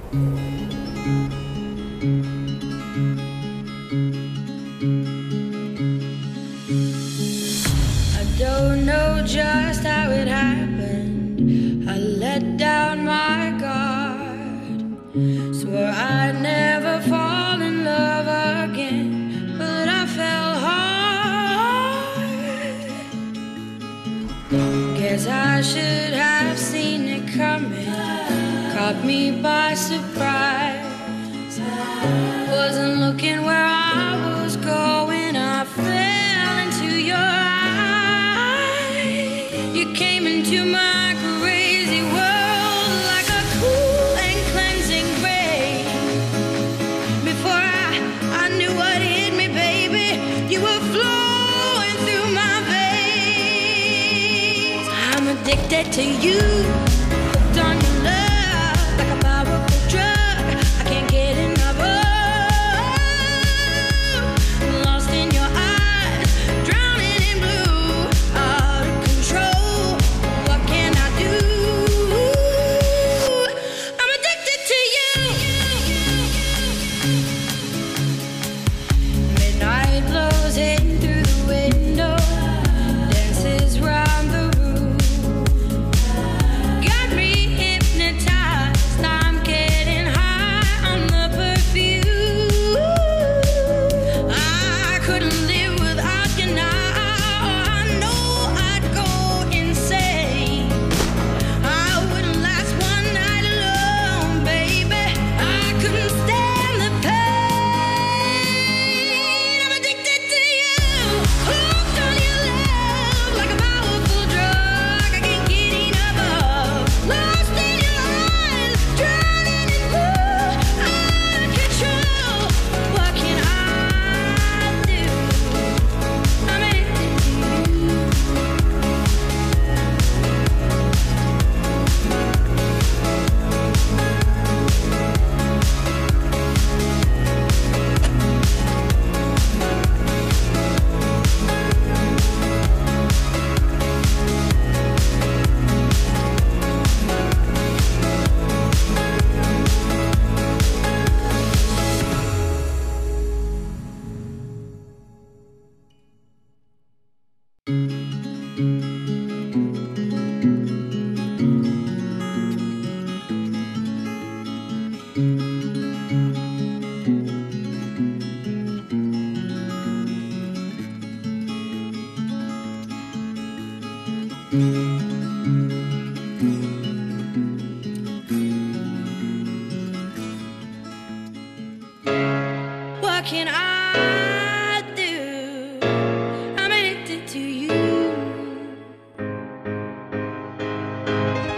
I don't know just how it happened. I let down my guard, swore I'd never fall in love again, but I fell hard. Guess I should have seen it coming, caught me by surprise. Wasn't looking where I was going, I fell into your eyes. You came into my crazy world like a cool and cleansing rain. Before I knew what hit me, baby, you were flowing through my veins. I'm addicted to you, hooked on your love like a powerful drug. I can't get enough of. Lost in your eyes, drowning in blue, out of control. What can I do? I'm addicted to you. Midnight blows in through the window, dances round the room. Got me hypnotized, I'm getting high on the perfume. I couldn't live without you now, I know I'd go insane. I wouldn't last one night alone, baby, I couldn't stand the pain. I'm addicted to you, hooked on your love like a powerful drug. I can't get enough of. Lost in your eyes, drowning in blue, out of control. What can I do? I'm addicted to you. What can I do? I'm addicted to you.